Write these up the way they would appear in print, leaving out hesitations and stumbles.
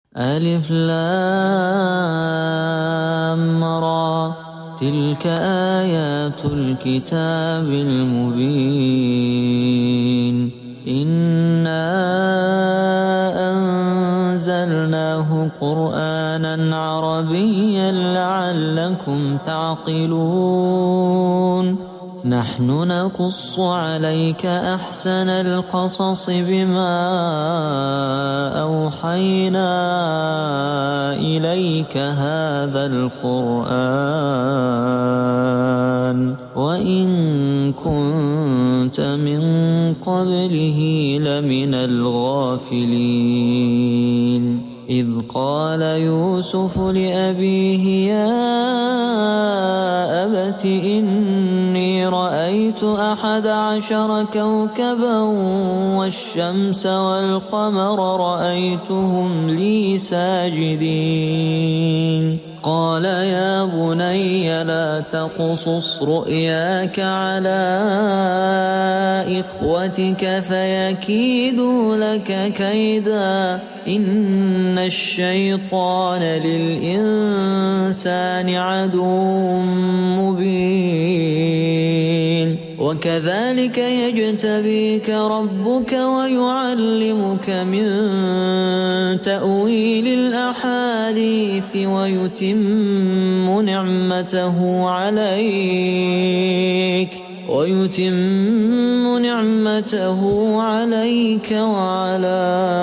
ألف لام را، تلك آيات الكتاب المبين. إنا أنزلناه قرآنا عربيا لعلكم تعقلون. نحن نقص عليك أحسن القصص بما أوحينا إليك هذا القرآن وإن كنت من قبله لمن الغافلين. إذ قال يوسف لأبيه يا أبت إني رأيت 11 كوكبا والشمس والقمر رأيتهم لي ساجدين. قال يا بني لا تقصص رؤياك على إخوتك فيكيدوا لك كيدا إن الشيطان للإنسان عدو مبين. وكذلك يجتبيك ربك ويعلمك من تأويل الأحاديث ويتم نعمته عليك وعلى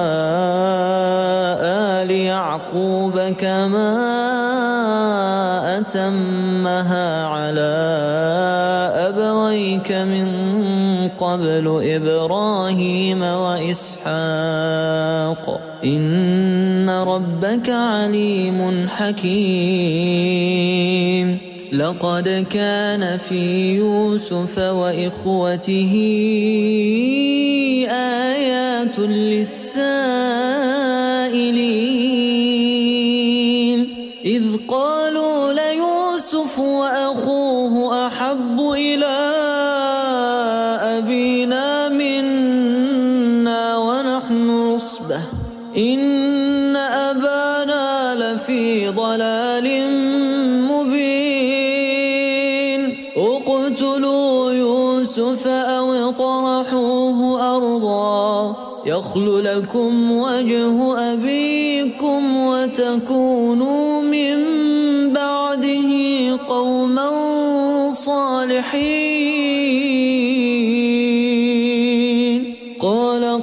آل يعقوب كما أتمها على أبويك من قبل إبراهيم وإسحاق إن ربك عليم حكيم. لقد كان في يوسف وإخوته آيات للسائلين إذ قالوا ليوسف وأخوه أحب إلى أبينا منا ونحن عصبة إن أبانا لفي ضلال مبين. اقتلوا يوسف أو اطرحوه أرضا يخل لكم وجه أبيكم وتكونوا من بعده قوما صالحين. قال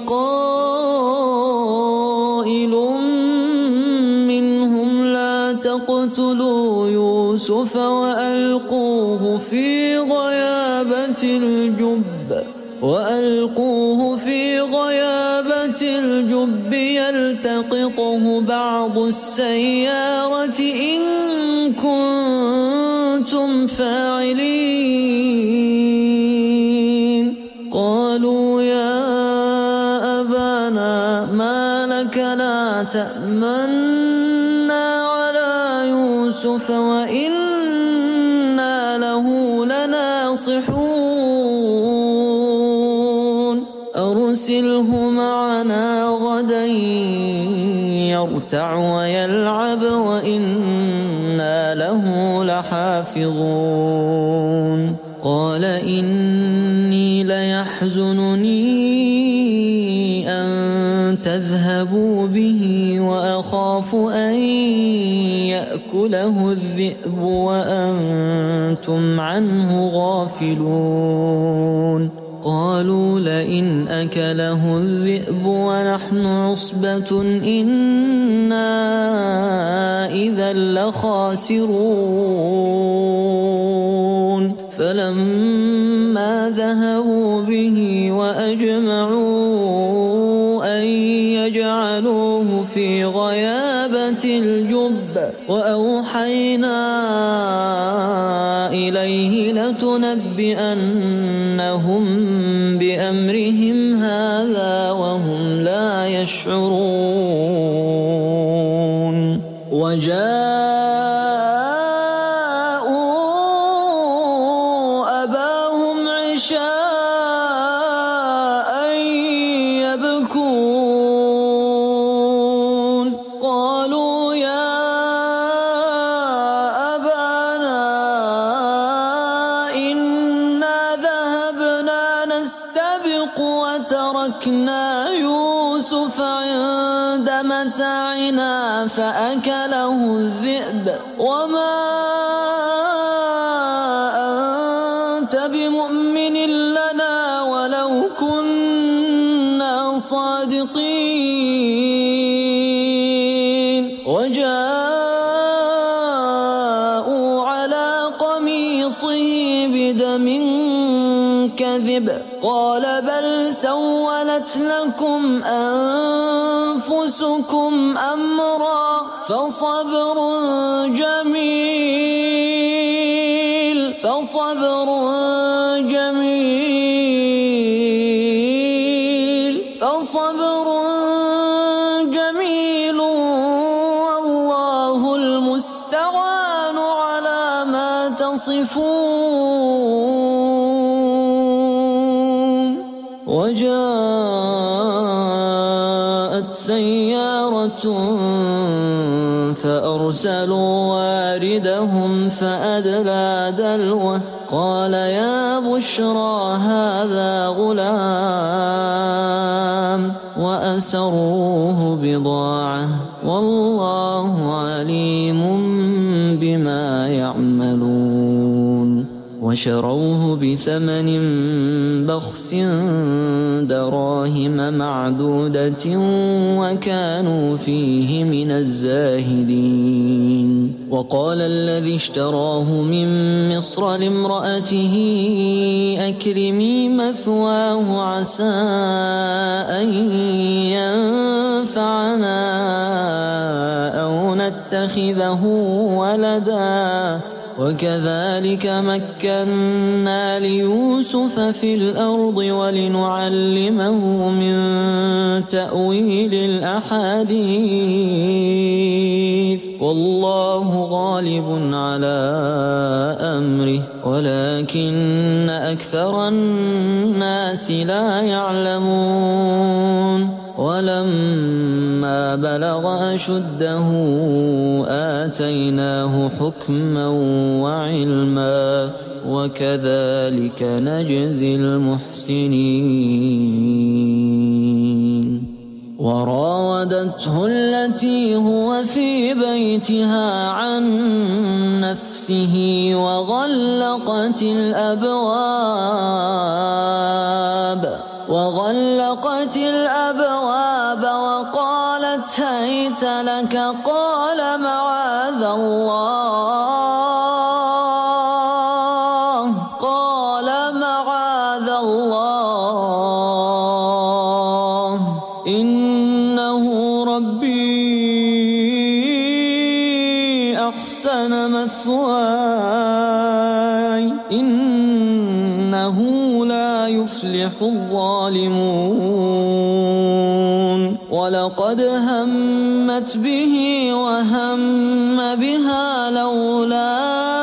قائل منهم لا تقتلوا يوسف وألقوه في غيابة الجب يلتقطه بعض السيارة إن كنتم فاعلين. قالوا يا أبانا ما لك لا تأمنا على يوسف وإنا له لناصحون أرسله معنا غدا يرتع ويلعب وإنا له لحافظون. قال إني ليحزنني أن تذهبوا به وأخاف أن يأكله الذئب وأنتم عنه غافلون. قالوا لئن أكله الذئب ونحن عصبة إنا إذا لخاسرون. فلما ذهبوا به وأجمعوا أن يجعلوه في غيابة الجب وأوحينا إليه لتنبئنهم بأمرهم هذا وهم لا يشعرون. وجاءوا أباهم عشاء يبكون. قال قالوا يا أبانا إنا ذهبنا نستبق وتركنا يوسف عند متاعنا فأكله الذئب وما أنت بمؤمن لنا ولو كنا صادقين وجاءوا على قميصه بدم كذب قال بل سولت لكم أنفسكم أمرا فصبر جميل والله المستعان على ما تصفون وجاءت سيارة فأرسلوا واردهم فأدلى دلوه قال يا بشرى هذا غلام وأسروه بضاعة والله عليم بما يعملون وشروه بثمن بخس دراهم معدودة وكانوا فيه من الزاهدين وقال الذي اشتراه من مصر لامرأته أكرمي مثواه عسى أن ينفعنا أو نتخذه ولدا وكذلك مكنا ليوسف في الأرض ولنعلمه من تأويل الأحاديث والله غالب على أمره ولكن أكثر الناس لا يعلمون ولما بلغ أشده آتيناه حكما وعلما وكذلك نجزي المحسنين وراودته التي هو في بيتها عن نفسه وغلقت الأبواب وقالت هيت لك قال معاذ الله إنه ربي أحسن مثواي إنه لا يفلح الظالمون ولقد همت به وهم بها لولا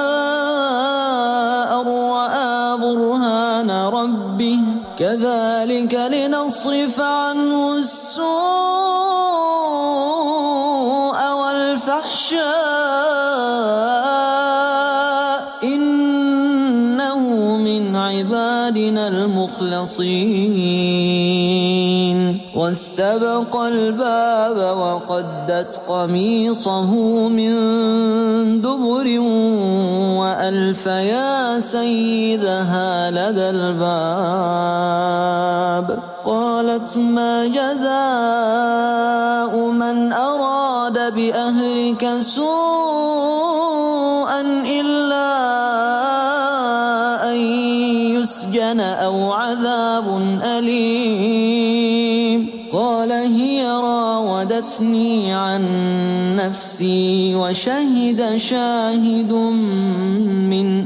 أن رأى برهان ربه كذلك لنصرف عنه السوء والفحشاء إنه من عبادنا المخلصين واستبق الباب وقدت قميصه من دبر وألف يا سيدها لدى الباب قالت ما جزاء من أراد بأهلك سوءا إلا أن يسجن أو عذاب أليم قال هي راودتني عن نفسي وشهد شاهد من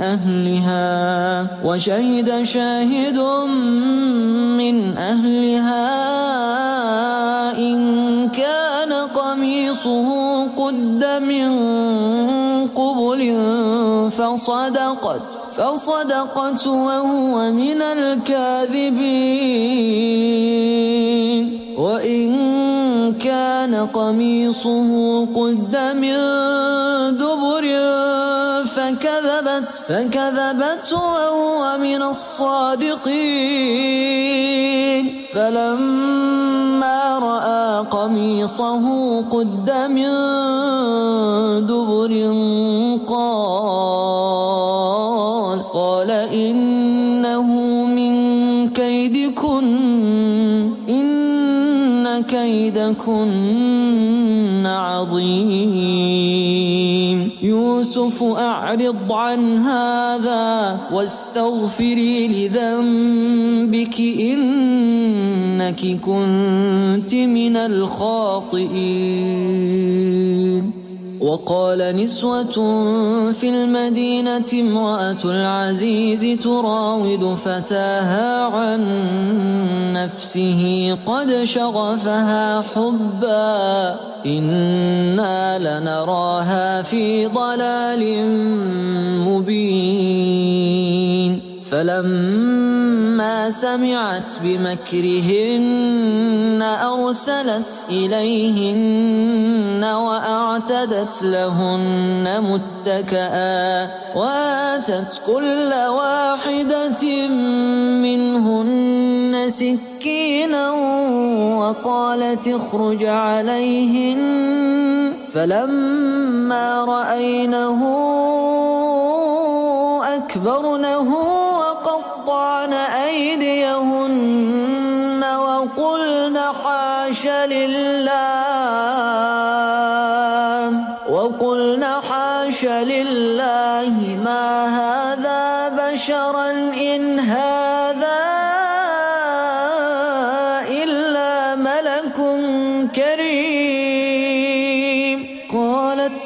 أهلها إن كان قميصه قد من قبل فصدقت وهو من الكاذبين وإن كان كان قميصه قد من دبر فكذبت وهو من الصادقين فلما رأى قميصه قد من دبر قال إنه من كيدكن إن كيدكن عظيم يوسف أعرض عن هذا واستغفري لذنبك إنك كنت من الخاطئين وقال نسوة في المدينة امرأة العزيز تراود فتاها عن نفسه قد شغفها حبا إنا لنراها في ضلال مبين فلما سمعت بمكرهن أرسلت إليهن وأعتدت لهن متكئا وآتت كل واحدة منهن سكينا وقالت اخرج عليهن فلما رأينه أكبرنه وقطعن أيديهن وقلن حاش لله ما هذا بشرا إن هذا إلا ملك كريم قالت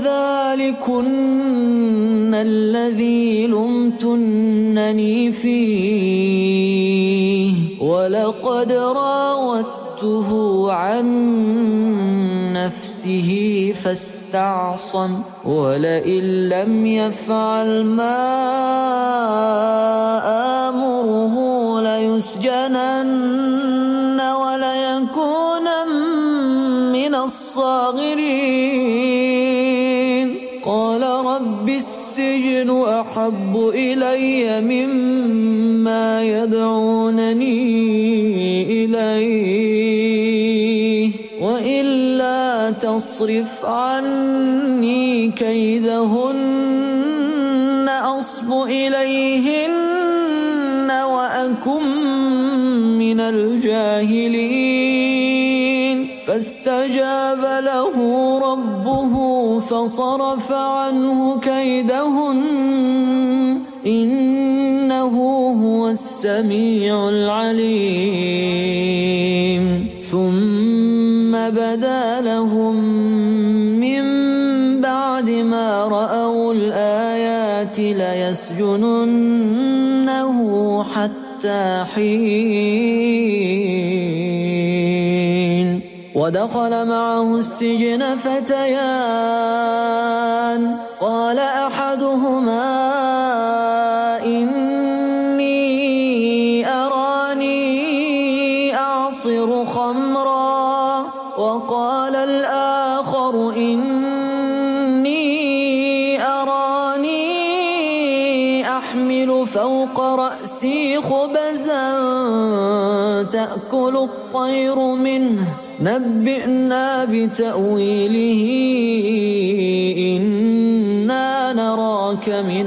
فذلكن الذي لمتنني فيه ولقد راودته عن نفسه فاستعصم ولئن لم يفعل ما آمره ليسجنن وليكونن من الصاغرين قال رب السجن أحب إلي مما يدعونني إليه وإلا تصرف عني كيدهن أصب إليهن وأكن من الجاهلين فاستجاب له ربه فصرف عنه كيدهن إنه هو السميع العليم ثم بدا لهم من بعد ما رأوا الآيات ليسجننه حتى حين ودخل معه السجن فتيان قال أحدهما إني أراني أعصر خمرا وقال الآخر إني أراني أحمل فوق رأسي خبزا تأكل الطير منه نبئنا بتأويله إنا نراك من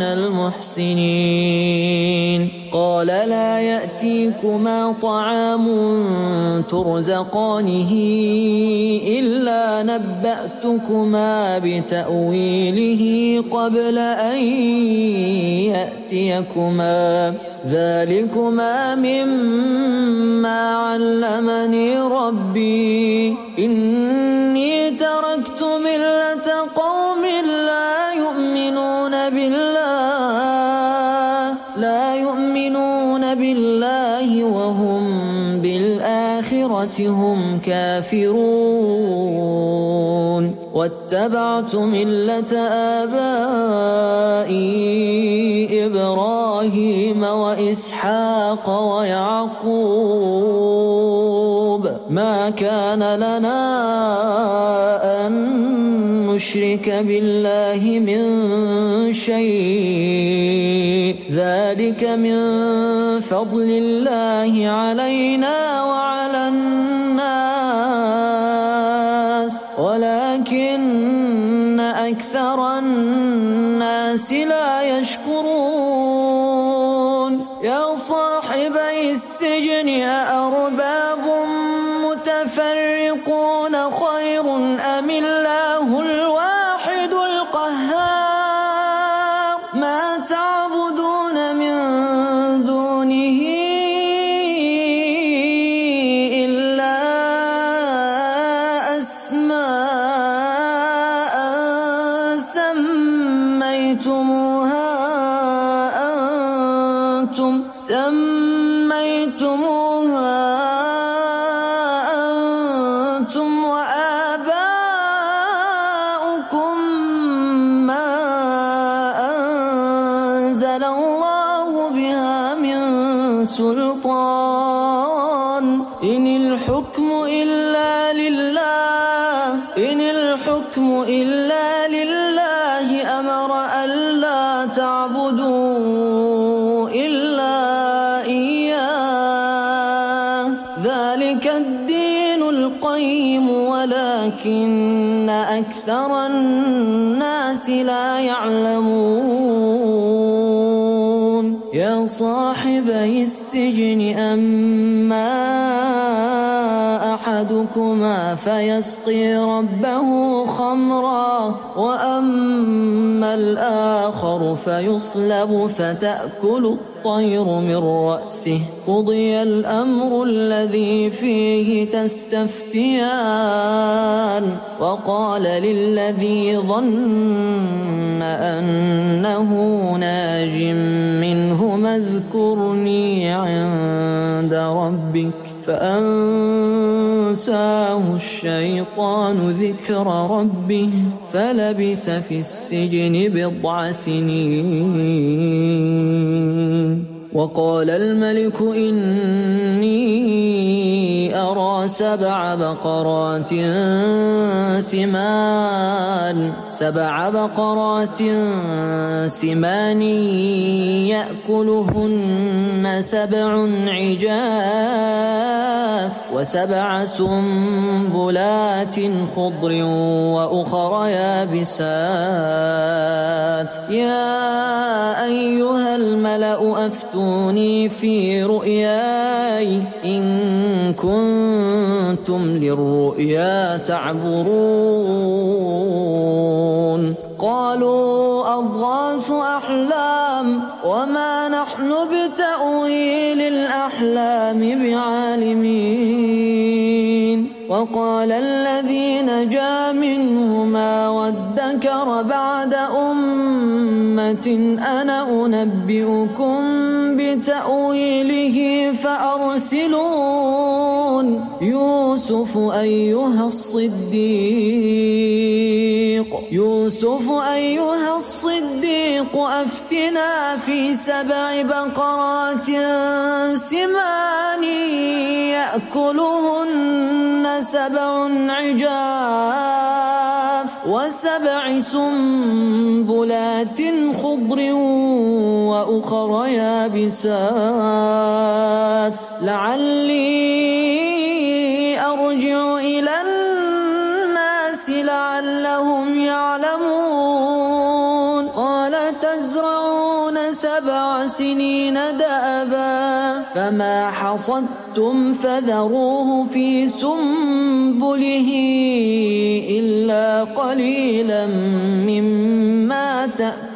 المحسنين قال لا يأتيكما طعام ترزقانه إلا نبأتكما بتأويله قبل أن يأتيكما ذلكما مما علمني ربي إني تركت ملة قوم لا يؤمنون بالله وهم بالآخرة هم كافرون واتبعت ملة آبائي إبراهيم وإسحاق ويعقوب ما كان لنا أن نشرك بالله من شيء ذلك من فضل الله علينا وعلى الناس ولكن أكثر الناس لا يشكرون يا صاحبي السجن أأرباب متفرقون خير أم الله الواحد القهار ما تعبدون من دونه إلا أسماء سميتموها أنتم وآباؤكم ما أنزل الله بها من سلطان إن الحكم إلا لله أمر ألا تعبدوا إلا إياه ذلك الدين القيم ولكن أكثر الناس لا يعلمون يا صاحبي السجن أما أحدكما فيسقي ربه خمرا وأما الآخر فيصلب فتأكل الطير من رأسه قضي الأمر الذي فيه تستفتيان وقال للذي ظن أنه ناج منهما اذكرني عند ربك فأنساه الشيطان ذكر ربه فلبث في السجن بضع سنين وقال الملك إني أرى 7 بقرات سمان يأكلهن 7 عجاف و7 سنبلات خضر وأخر يابسات يا أيها الملأ أفتوني في رؤياي إن كنتم للرؤيا تعبرون قالوا أضغاث أحلام وما نحن بتأويل الأحلام بعالمين وقال الذي نجا منهما وادكر بعد أمة أنا أنبئكم بتأويله فأرسلون يوسف أيها الصديق أفتنا في 7 بقرات سمان يأكلهن 7 عجاف و7 سنبلات خضر وأخر يابسات لعلي أرجع إلى الناس لعلهم يعلمون قال تزرعون 7 سنين دأبا فما حصدتم فذروه في سنبله إلا قليلا مما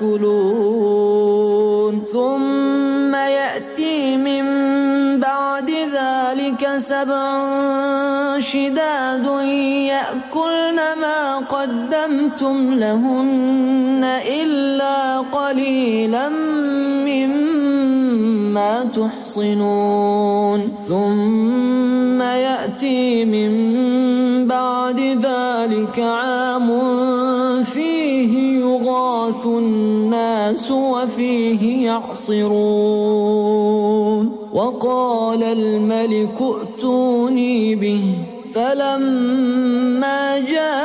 تأكلون ثم يأتي من بعد ذلك 7 شداد يأكلن ما قدمتم لهن إلا قليلا مما تحصنون ثم يأتي من بعد ذلك عام فيه يغاث الناس وفيه يعصرون وقال الملك ائتوني به فلما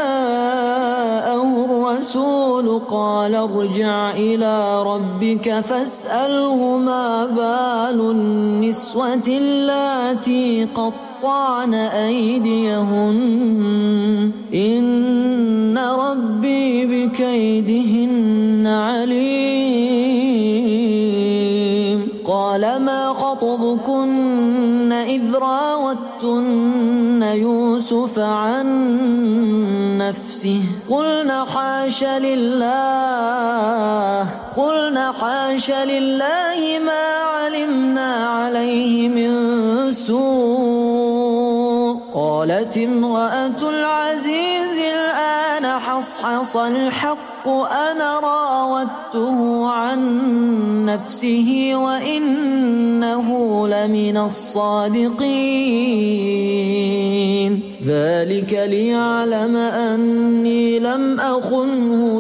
جاءه الرسول قال ارجع إلى ربك فاسأله ما بال النسوة اللاتي قطعن أيديهن إن ربي بكيدهن عليم. قال ما خطبكن إذ راوتن يوسف عن نفسه قلنا حاش لله ما علمنا عليه من سوء. قالت امرأة العزيز الآن حصحص الحق أنا راودته عن نفسه وإنه لمن الصادقين. ذلك ليعلم أني لم أخنه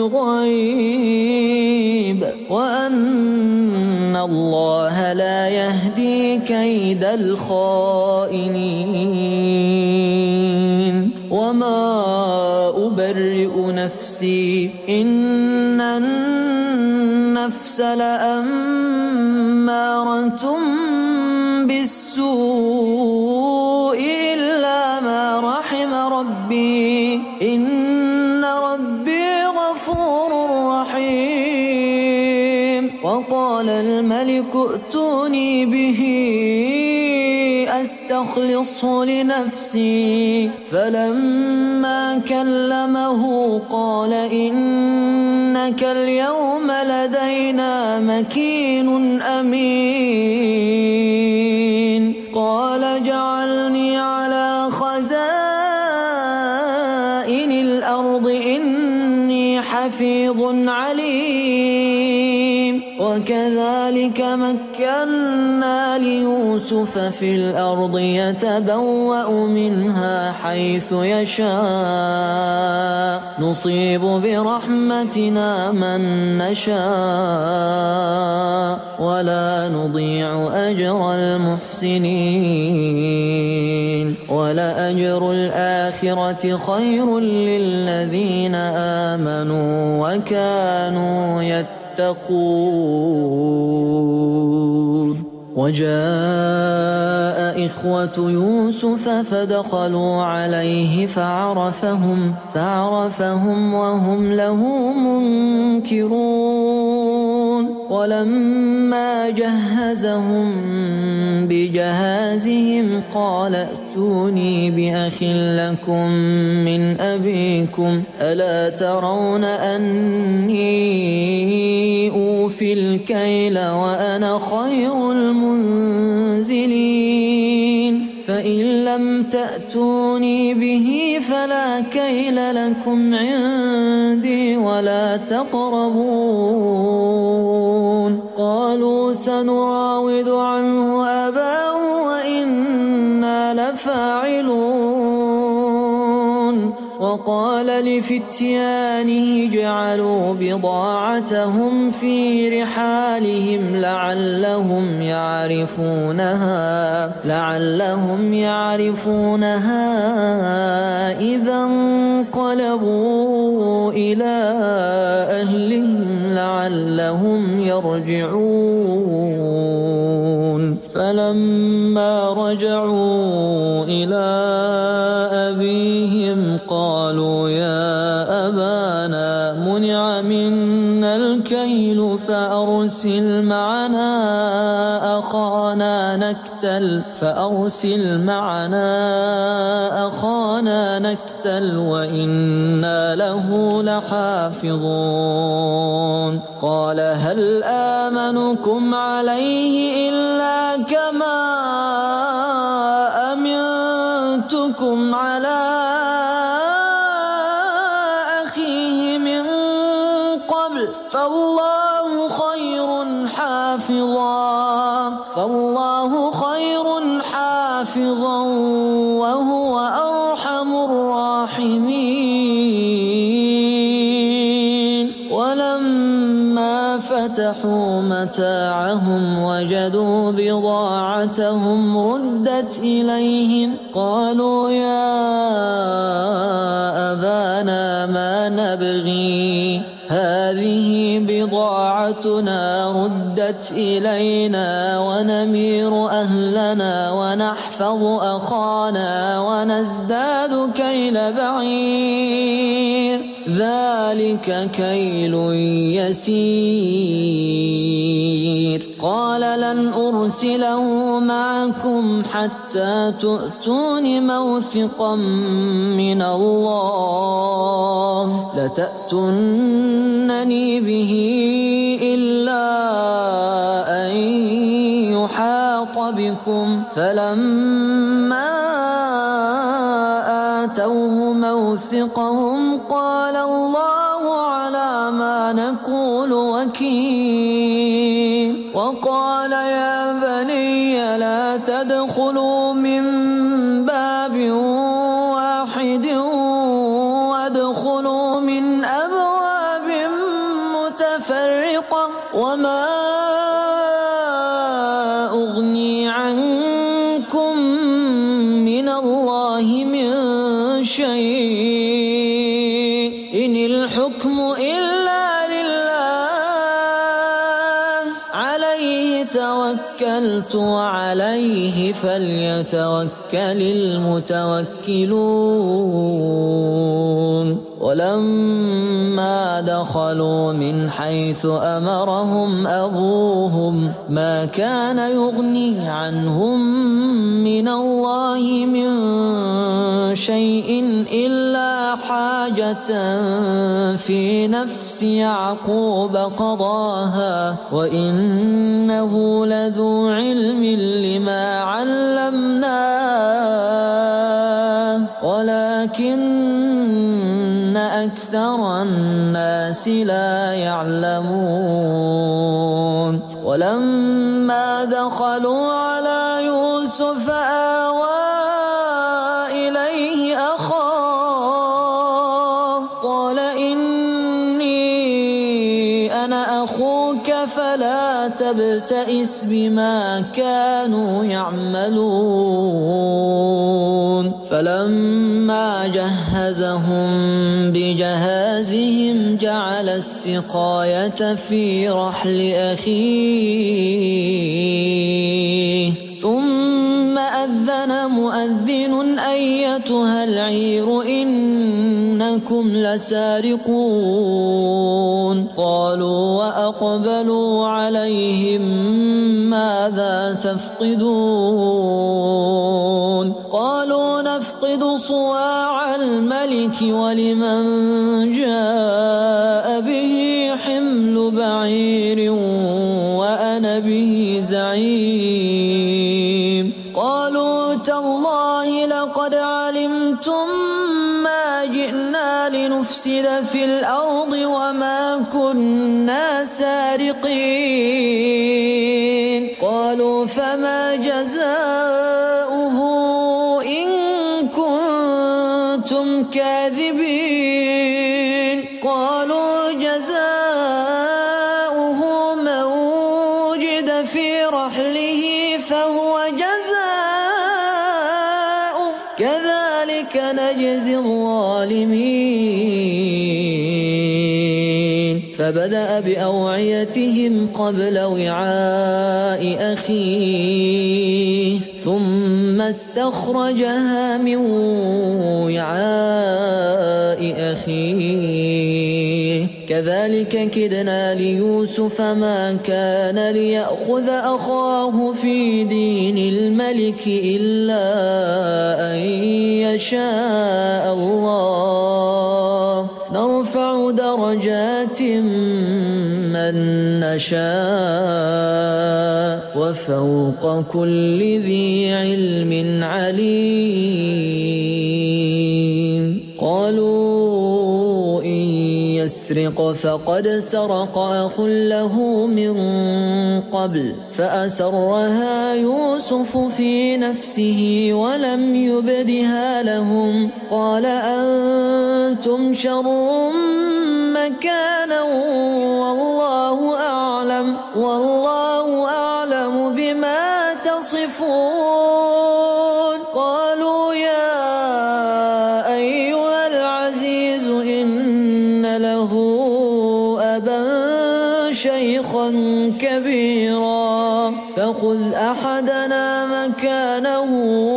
بالغيب وأن الله لا يهدي كيد الخائنين. وما أبرئ نفسي إن النفس لأمارة بالسوء إلا ما رحم ربي إن ربي غفور رحيم. وقال الملك ائتوني به أستخلصه لنفسي. فلما كلمه قال إنك اليوم لدينا مكين أمين. قال جعلني على خزائن الأرض إني حفيظ عليم. وكذلك مكنا ليوسف في الأرض يتبوأ منها حيث يشاء نصيب برحمتنا من نشاء ولا نضيع أجر المحسنين. ولأجر الآخرة خير للذين آمنوا وكانوا يتقون. وجاء إخوة يوسف فدخلوا عليه فعرفهم وهم له منكرون. ولما جهزهم بجهازهم قال ائتوني بأخ لكم من أبيكم ألا ترون أني أوفي الكيل وأنا خير المنزلين. فإن لم تأتوني به فلا كيل لكم عندي ولا تقربون. قالوا سنراود عنه أباه وإنا لفاعلون. وقال لفتيانه جعلوا بضاعتهم في رحالهم لعلهم يعرفونها إذا انقلبوا إلى أهلهم لعلهم يرجعون. فلما رجعوا إلى أبيهم قالوا يا أبانا منع منا الكيل فأرسل معنا أخانا نكتل وإنا له لحافظون. قال هل آمنكم عليه إلا كما أمنتكم على أخيه من قبل فالله خير حافظا وهو أرحم الراحمين. ولما فتحوا متاعهم وجدوا بضاعتهم ردت ردت إليهم قالوا يا أبانا ما نبغي هذه بضاعتنا ردت إلينا ونمير أهلنا ونحفظ أخانا ونزداد كيل بعير ذلك كيل يسير قال لن أرسله معكم حتى تؤتون موثقا من الله لتأتونني به إلا أن يحاط بكم فلما آتوه موثقهم قال الله على ما نقول وكيل وقال يا بني لا تدخلوا من باب واحد وادخلوا من أبواب متفرقة وما أغني عنكم من الله من شيء إن الحكم إلا لله عليه توكلت وعليه فليتوكل المتوكلون ولما دخلوا من حيث أمرهم أبوهم ما كان يغني عنهم من الله من شيء إلا حاجة في نفس يعقوب قضاها وإنه لذو علم لما علمناه ولكن أكثر الناس لا يعلمون ولما دخلوا على يوسف آوى إليه أخاه قال إني أنا أخوك فلا تبتئس بما كانوا يعملون فلما جهزهم بجهازهم جعل السقاية في رحل أخيه ثم أذن مؤذن أيتها العير إنكم لسارقون قالوا وأقبلوا عليهم ماذا تفقدون قالوا نفقد صواع الملك ولمن جاء به حمل بعير وأنا به زعيم قالوا تالله لقد علمتم ما جئنا لنفسد في الأرض وما كنا سارقين قالوا فما جزاؤه إن كنتم كاذبين قالوا جزاؤه من وجد في رحله فهو جزاؤه كذلك نجزي الظالمين فبدأ بأوعيتهم قبل وعاء أخيه ثم استخرجها من وعاء أخيه كذلك كدنا ليوسف ما كان ليأخذ أخاه في دين الملك إلا أن يشاء الله نرفع درجات من نشاء وفوق كل ذي علم عليم قالوا إن يسرق فقد سرق أخ له من قبل فأسرها يوسف في نفسه ولم يبدها لهم قال أنتم شر مكانا والله أعلم بما تصفون له أبا شيخا كبيرا فخذ أحدنا مكانه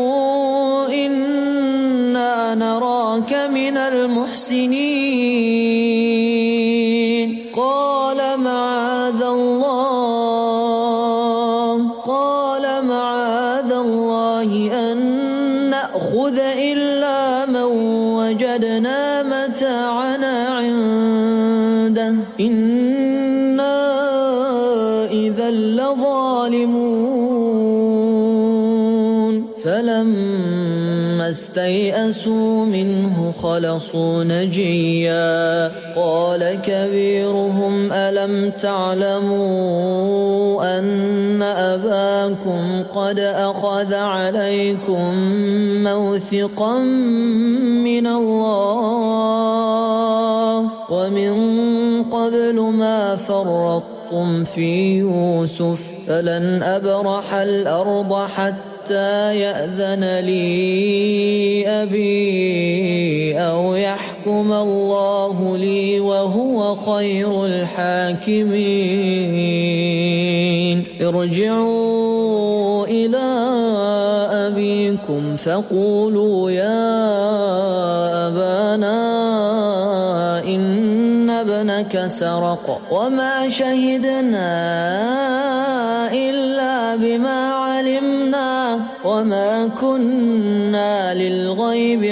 إنا نراك من المحسنين قال معاذ الله أن نأخذ إلا من وجدنا متاعنا عنده إنا إذا لظالمون فلما استيئسوا منه خلصوا نجيا قال كبيرهم ألم تعلموا أن أباكم قد أخذ عليكم موثقا من الله ومن قبل ما فرطتم في يوسف فلن أبرح الأرض حتى يأذن لي أبي أو يحكم الله لي وهو خير الحاكمين ارجعوا إلى أبيكم فقولوا يا أبانا إن ابنك سرق وما شهدنا إلا بما علمنا وما كنا للغيب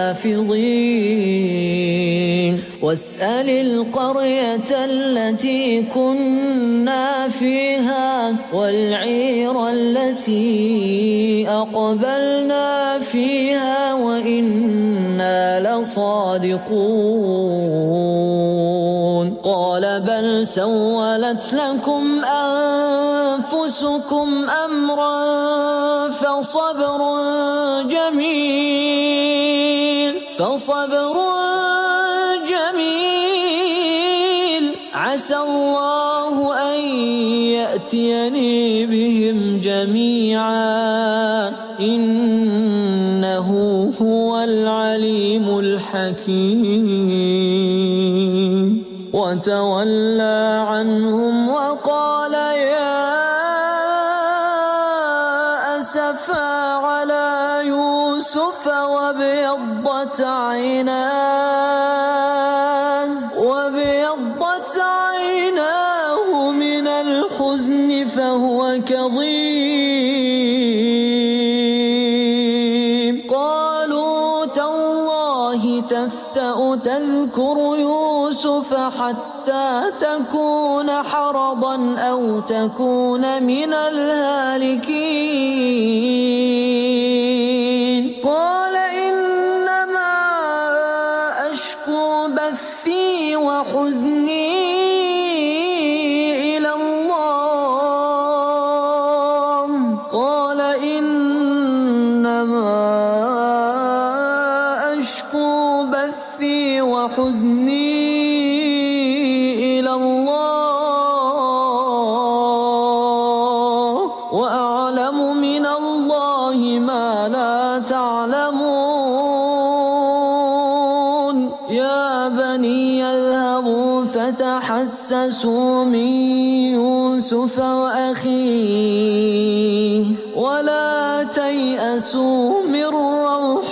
حافظين واسأل القرية التي كنا فيها والعير التي أقبلنا فيها وإنا لصادقون قال بل سولت لكم أنفسكم أمرا فصبر جميل عسى الله أن يأتيني بهم جميعا إنه هو العليم الحكيم وتولى عنهم وقال يا أسفا على يوسف وابيضت عيناه من الحزن فهو كظيم قالوا تالله تفتأ تذكر يوسف حتى تكون حرضا أو تكون من الهالكين قال إنما أشكو بثي وحزني إلى الله قال إنما أشكو بثي وحزني إلى الله وأعلم من الله ما لا تعلمون يا بني اذهبوا فتحسسوا من يوسف وأخيه ولا تيأسوا من روح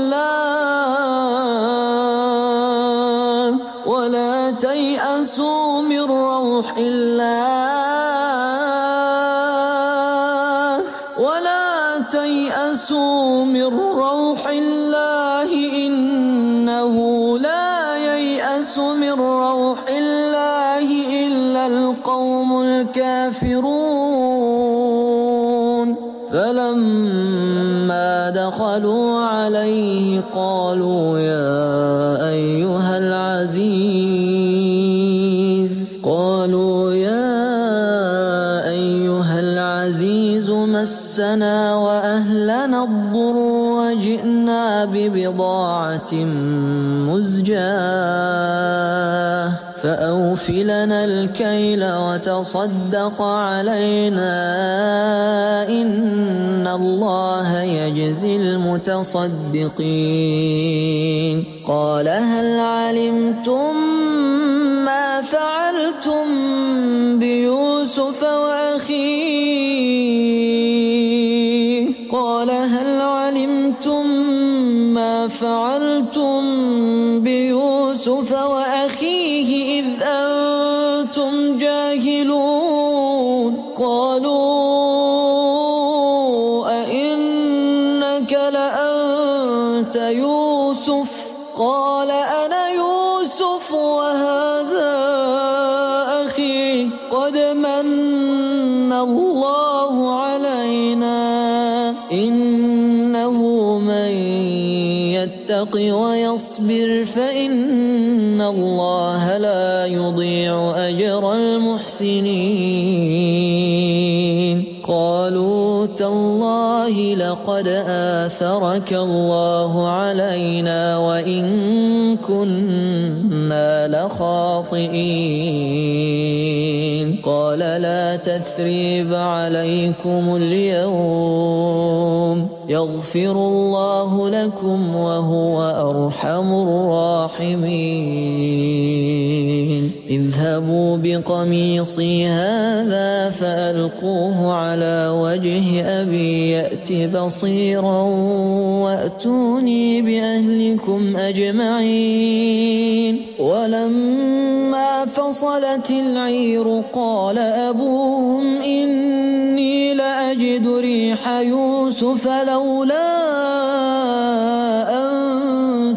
الله إنه لا ييأس من روح الله إلا القوم الكافرون فلما دخلوا عليه قالوا يا أيها العزيز مسنا وأهلنا الضر وجئنا ببضاعة مزجاة فأوف لنا الكيل وتصدق علينا إن الله يجزي المتصدقين قال هل علمتم يوسف وأخيه قال هل علمتم ما فعلتم بيوسف وأخيه إذ أنتم جاهلون قالوا أئنك لأنت يوسف قال أنا يوسف وهذا أخي قد من الله علينا إنه من يتق ويصبر فإن الله لا يضيع أجر المحسنين قالوا تالله لقد آثرك الله علينا وإن كنا لخاطئين قال لا تثريب عليكم اليوم يغفر الله لكم وهو أرحم الراحمين اذهبوا بقميصي هذا فألقوه على وجه أبي يأت بصيرا وأتوني بأهلكم أجمعين ولما فصلت العير قال أبوهم إني لأجد ريح يوسف لولا أن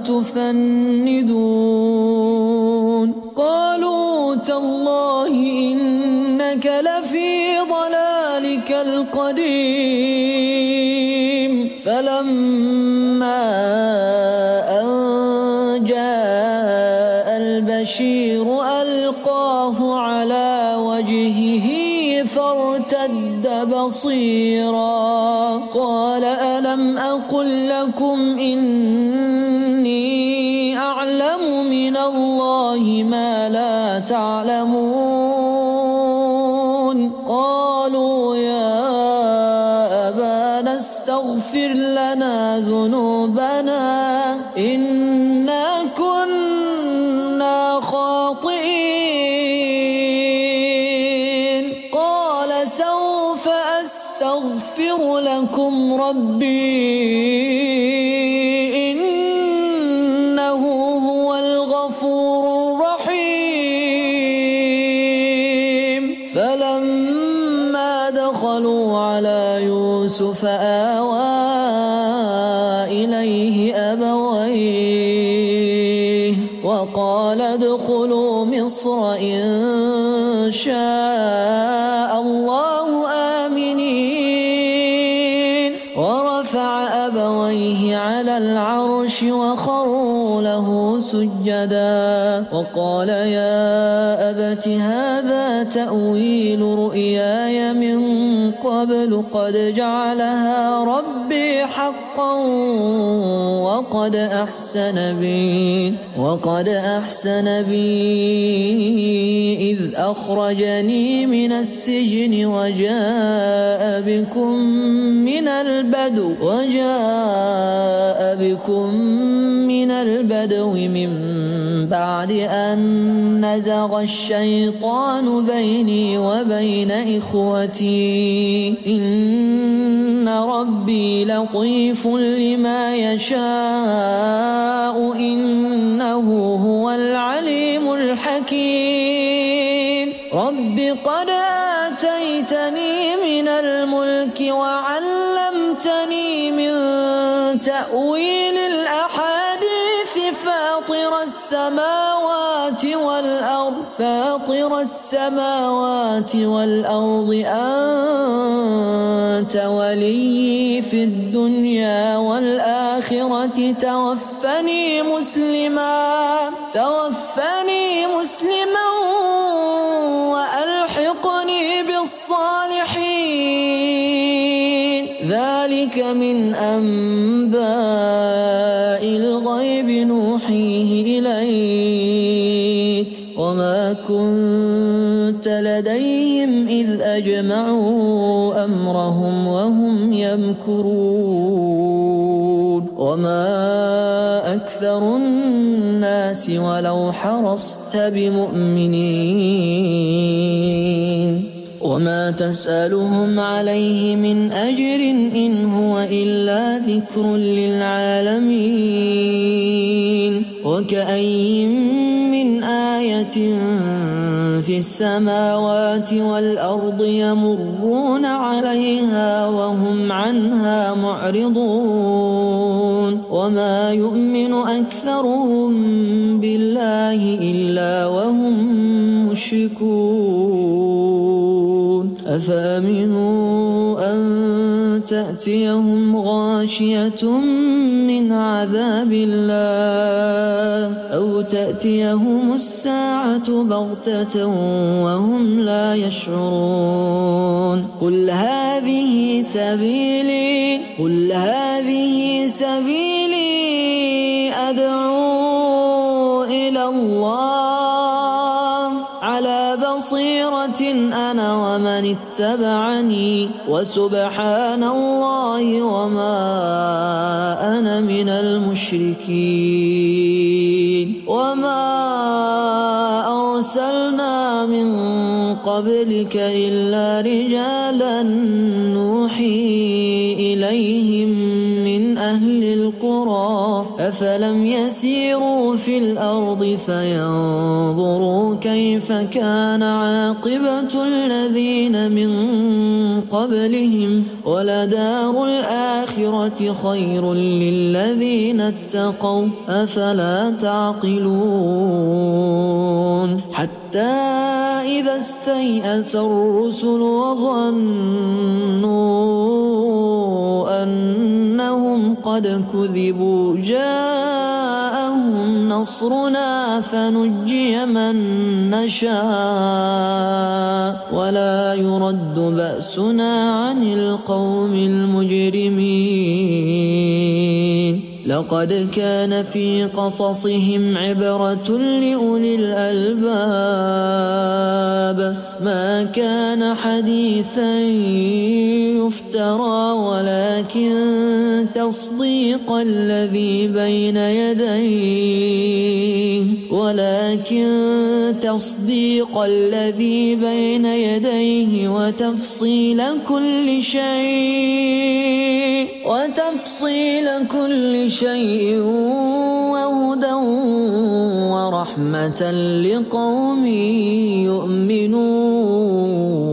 تفندون قالوا تالله إنك لفي ضلالك القديم فلما أن جاء البشير ألقاه على وجهه فارتد بصيرا قال ألم أقل لكم إني أعلم من الله ما لا تعلمون قالوا يا أبانا استغفر لنا ذنوبنا إنا كنا خاطئين قال سوف أستغفر لكم ربي إنه هو الغفور الرحيم فلما دخلوا على يوسف آوى إليه أبويه وقال ادخلوا مصر إن شاء الله آمنين ورفع أبويه على العرش وخروا له سجدا وقال يا أبت هذا تأويل رؤياي من قبل قد جعلها ربي حقا وقد أحسن بي إذ أخرجني من السجن وجاء بكم من البدو من بعد أن نزغ الشيطان بيني وبين إخوتي إن ربي لطيف لما يشاء إنه هو العليم الحكيم رب قد آتيتني من الملك وعلمتني من تأويل الأحاديث فاطر السماوات والأرض أنت ولي في الدنيا والآخرة توفني مسلما وألحقني بالصالحين ذلك من أنباء الغيب نوحيه إليك وما كنت لديهم إذ أجمعوا أمرهم وهم يمكرون وما أكثر الناس ولو حرصت بمؤمنين وما تسألهم عليه من أجر إن هو إلا ذكر للعالمين وكأي من آية في السماوات والأرض يمرون عليها وهم عنها معرضون وما يؤمن أكثرهم بالله إلا وهم مشركون أفأمنوا أن تأتيهم غاشية من عذاب الله أو تأتيهم الساعة بغتة وهم لا يشعرون قل هذه سبيلي أدعو إلى الله على بصيرة أنا ومن اتبعني وسبحان الله وما أنا من المشركين وما أرسلنا من قبلك إلا رجالا نوحي إليهم من أهل القرى أفلم يسيروا في الأرض فينظروا كيف كان عاقبة الذين من قبلهم ولدار الآخرة خير للذين اتقوا أفلا تعقلون حتى إذا استيأس الرسل وظنوا أنهم قد كذبوا جاءهم نصرنا فنجي من نشاء ولا يرد بأسنا عن القوم المجرمين لقد كان في قصصهم عبرة لأولي الألباب ما كان حديثا يفترى ولكن تصديق الذي بين يديه وتفصيل كل شيء وهدى ورحمة لقوم يؤمنون